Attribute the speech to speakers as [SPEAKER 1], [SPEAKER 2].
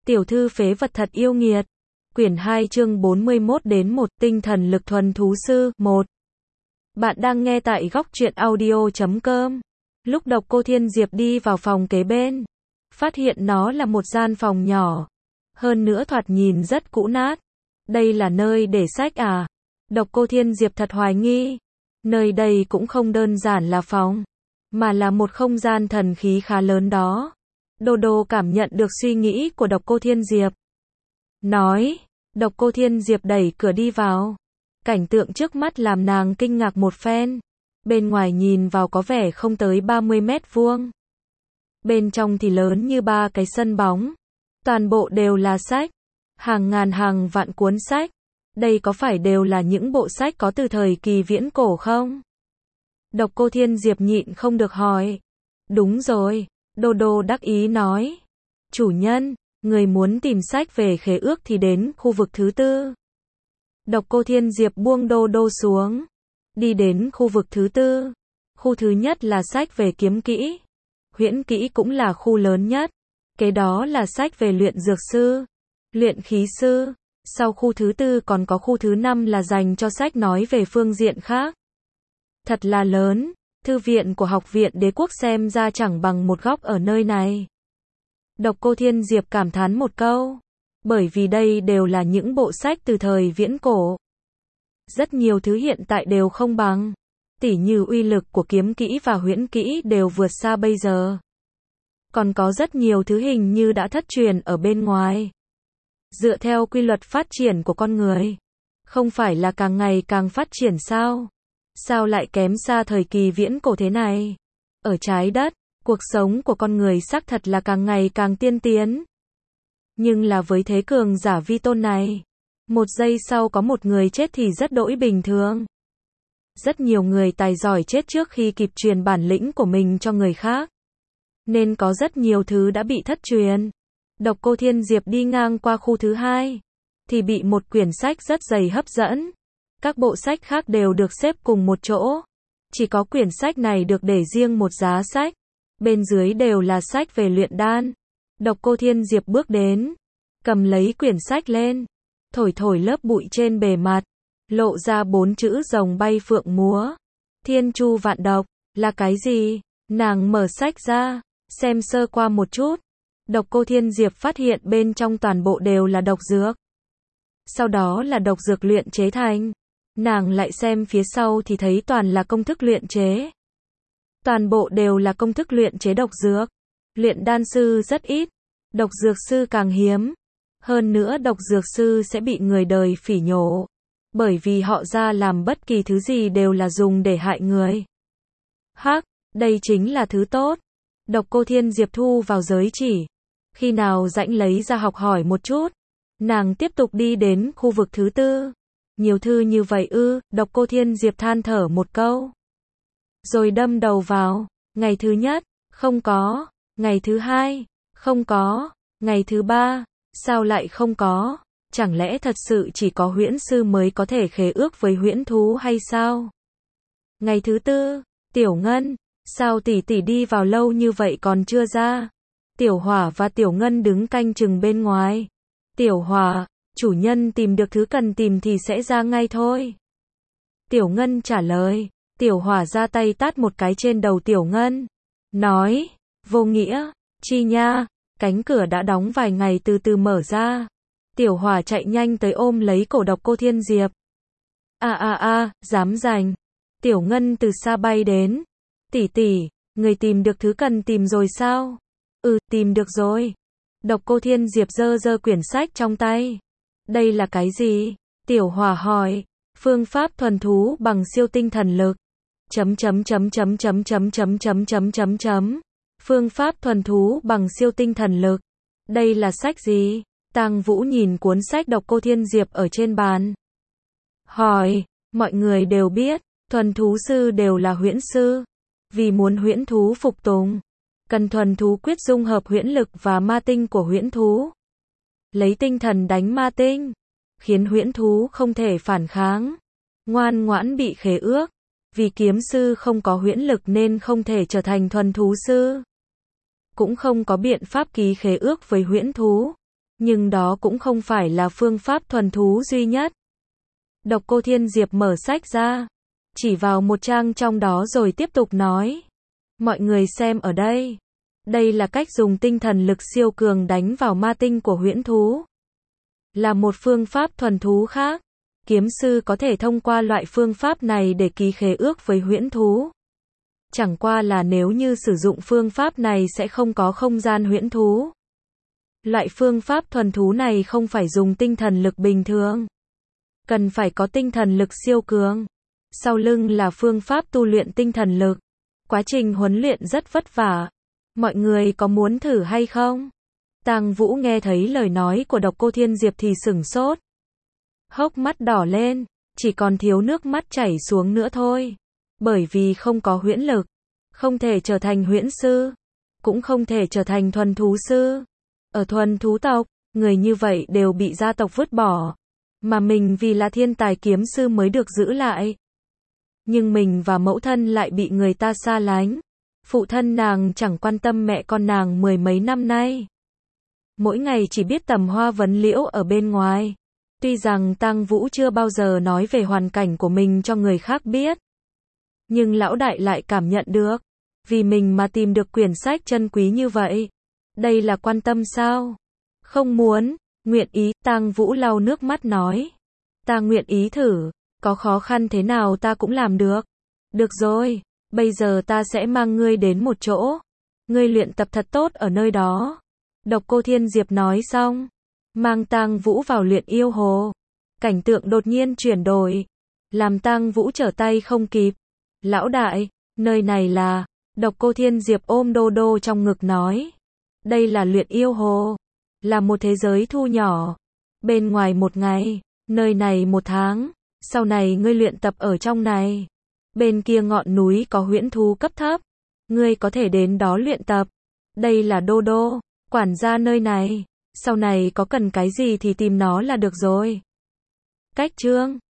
[SPEAKER 1] Tiểu thư phế vật thật yêu nghiệt. Quyển 2 chương 41 đến 1 tinh thần lực thuần thú sư 1. Bạn đang nghe tại góc truyện audio.com. Lúc Độc Cô Thiên Diệp đi vào phòng kế bên, phát hiện nó là một gian phòng nhỏ, hơn nữa thoạt nhìn rất cũ nát. Đây là nơi để sách à? Độc Cô Thiên Diệp thật hoài nghi. Nơi đây cũng không đơn giản là phòng, mà là một không gian thần khí khá lớn đó. Đô Đô cảm nhận được suy nghĩ của Độc Cô Thiên Diệp. Nói, Độc Cô Thiên Diệp đẩy cửa đi vào. Cảnh tượng trước mắt làm nàng kinh ngạc một phen. Bên ngoài nhìn vào có vẻ không tới 30 mét vuông. Bên trong thì lớn như 3 cái sân bóng. Toàn bộ đều là sách. Hàng ngàn hàng vạn cuốn sách. Đây có phải đều là những bộ sách có từ thời kỳ viễn cổ không? Độc Cô Thiên Diệp nhịn không được hỏi. Đúng rồi, Đô Đô đắc ý nói. Chủ nhân, người muốn tìm sách về khế ước thì đến khu vực thứ 4. Độc Cô Thiên Diệp buông Đô Đô xuống. Đi đến khu vực thứ 4. Khu thứ nhất là sách về kiếm kỹ. Huyễn kỹ cũng là khu lớn nhất. Kế đó là sách về luyện dược sư, luyện khí sư. Sau khu thứ 4 còn có khu thứ 5 là dành cho sách nói về phương diện khác. Thật là lớn, thư viện của Học viện Đế Quốc xem ra chẳng bằng một góc ở nơi này. Độc Cô Thiên Diệp cảm thán một câu, bởi vì đây đều là những bộ sách từ thời viễn cổ. Rất nhiều thứ hiện tại đều không bằng, tỉ như uy lực của kiếm kỹ và huyễn kỹ đều vượt xa bây giờ. Còn có rất nhiều thứ hình như đã thất truyền ở bên ngoài. Dựa theo quy luật phát triển của con người, không phải là càng ngày càng phát triển sao? Sao lại kém xa thời kỳ viễn cổ thế này? Ở trái đất, cuộc sống của con người xác thật là càng ngày càng tiên tiến. Nhưng là với thế cường giả vi tôn này, một giây sau có một người chết thì rất đỗi bình thường. Rất nhiều người tài giỏi chết trước khi kịp truyền bản lĩnh của mình cho người khác. Nên có rất nhiều thứ đã bị thất truyền. Độc Cô Thiên Diệp đi ngang qua khu thứ 2, thì bị một quyển sách rất dày hấp dẫn. Các bộ sách khác đều được xếp cùng một chỗ. Chỉ có quyển sách này được để riêng một giá sách. Bên dưới đều là sách về luyện đan. Độc Cô Thiên Diệp bước đến, cầm lấy quyển sách lên, thổi thổi lớp bụi trên bề mặt, lộ ra 4 chữ rồng bay phượng múa. Thiên Chu Vạn Độc, là cái gì? Nàng mở sách ra, xem sơ qua một chút. Độc Cô Thiên Diệp phát hiện bên trong toàn bộ đều là độc dược. Sau đó là độc dược luyện chế thành. Nàng lại xem phía sau thì thấy toàn là công thức luyện chế. Toàn bộ đều là công thức luyện chế độc dược. Luyện đan sư rất ít, độc dược sư càng hiếm. Hơn nữa độc dược sư sẽ bị người đời phỉ nhổ. Bởi vì họ ra làm bất kỳ thứ gì đều là dùng để hại người. Hắc, đây chính là thứ tốt. Độc Cô Thiên Diệp thu vào giới chỉ. Khi nào rảnh lấy ra học hỏi một chút. Nàng tiếp tục đi đến khu vực thứ 4. Nhiều thư như vậy ư? Độc Cô Thiên Diệp than thở một câu. Rồi đâm đầu vào. Ngày thứ nhất, không có. Ngày thứ 2, không có. Ngày thứ 3, sao lại không có? Chẳng lẽ thật sự chỉ có huyễn sư mới có thể khế ước với huyễn thú hay sao? Ngày thứ 4, Tiểu Ngân, sao tỷ tỷ đi vào lâu như vậy còn chưa ra? Tiểu Hỏa và Tiểu Ngân đứng canh chừng bên ngoài. Tiểu Hỏa, chủ nhân tìm được thứ cần tìm thì sẽ ra ngay thôi. Tiểu Ngân trả lời. Tiểu Hỏa ra tay tát một cái trên đầu Tiểu Ngân. Nói, vô nghĩa, chi nha, cánh cửa đã đóng vài ngày từ từ mở ra. Tiểu Hỏa chạy nhanh tới ôm lấy cổ Độc Cô Thiên Diệp. Dám giành. Tiểu Ngân từ xa bay đến. Tỷ tỷ, người tìm được thứ cần tìm rồi sao? Ừ, tìm được rồi. Độc Cô Thiên Diệp giơ giơ quyển sách trong tay. Đây là cái gì? Tiểu Hỏa hỏi. Phương pháp thuần thú bằng siêu tinh thần lực. Phương pháp thuần thú bằng siêu tinh thần lực. Đây là sách gì? Tang Vũ nhìn cuốn sách Độc Cô Thiên Diệp ở trên bàn. Hỏi, mọi người đều biết, thuần thú sư đều là huyễn sư. Vì muốn huyễn thú phục tùng, cần thuần thú quyết dung hợp huyễn lực và ma tinh của huyễn thú. Lấy tinh thần đánh ma tinh, khiến huyễn thú không thể phản kháng, ngoan ngoãn bị khế ước. Vì kiếm sư không có huyễn lực nên không thể trở thành thuần thú sư. Cũng không có biện pháp ký khế ước với huyễn thú. Nhưng đó cũng không phải là phương pháp thuần thú duy nhất. Độc Cô Thiên Diệp mở sách ra, chỉ vào một trang trong đó rồi tiếp tục nói. Mọi người xem ở đây. Đây là cách dùng tinh thần lực siêu cường đánh vào ma tinh của huyễn thú. Là một phương pháp thuần thú khác. Kiếm sư có thể thông qua loại phương pháp này để ký khế ước với huyễn thú. Chẳng qua là nếu như sử dụng phương pháp này sẽ không có không gian huyễn thú. Loại phương pháp thuần thú này không phải dùng tinh thần lực bình thường. Cần phải có tinh thần lực siêu cường. Sau lưng là phương pháp tu luyện tinh thần lực. Quá trình huấn luyện rất vất vả. Mọi người có muốn thử hay không? Tang Vũ nghe thấy lời nói của Độc Cô Thiên Diệp thì sửng sốt. Hốc mắt đỏ lên, chỉ còn thiếu nước mắt chảy xuống nữa thôi. Bởi vì không có huyễn lực, không thể trở thành huyễn sư, cũng không thể trở thành thuần thú sư. Ở thuần thú tộc, người như vậy đều bị gia tộc vứt bỏ. Mà mình vì là thiên tài kiếm sư mới được giữ lại. Nhưng mình và mẫu thân lại bị người ta xa lánh. Phụ thân nàng chẳng quan tâm mẹ con nàng mười mấy năm nay. Mỗi ngày chỉ biết tầm hoa vấn liễu ở bên ngoài. Tuy rằng Tang Vũ chưa bao giờ nói về hoàn cảnh của mình cho người khác biết. Nhưng lão đại lại cảm nhận được. Vì mình mà tìm được quyển sách chân quý như vậy. Đây là quan tâm sao? Không muốn, nguyện ý, Tang Vũ lau nước mắt nói. Ta nguyện ý thử, có khó khăn thế nào ta cũng làm được. Được rồi, bây giờ ta sẽ mang ngươi đến một chỗ. Ngươi luyện tập thật tốt ở nơi đó. Độc Cô Thiên Diệp nói xong, mang Tang Vũ vào luyện yêu hồ. Cảnh tượng đột nhiên chuyển đổi, làm Tang Vũ trở tay không kịp. Lão đại, nơi này là, Độc Cô Thiên Diệp ôm Đô Đô trong ngực nói. Đây là luyện yêu hồ, là một thế giới thu nhỏ. Bên ngoài một ngày, nơi này một tháng, sau này ngươi luyện tập ở trong này. Bên kia ngọn núi có huyễn thú cấp thấp, ngươi có thể đến đó luyện tập. Đây là Đô Đô, quản gia nơi này, sau này có cần cái gì thì tìm nó là được rồi. Cách chương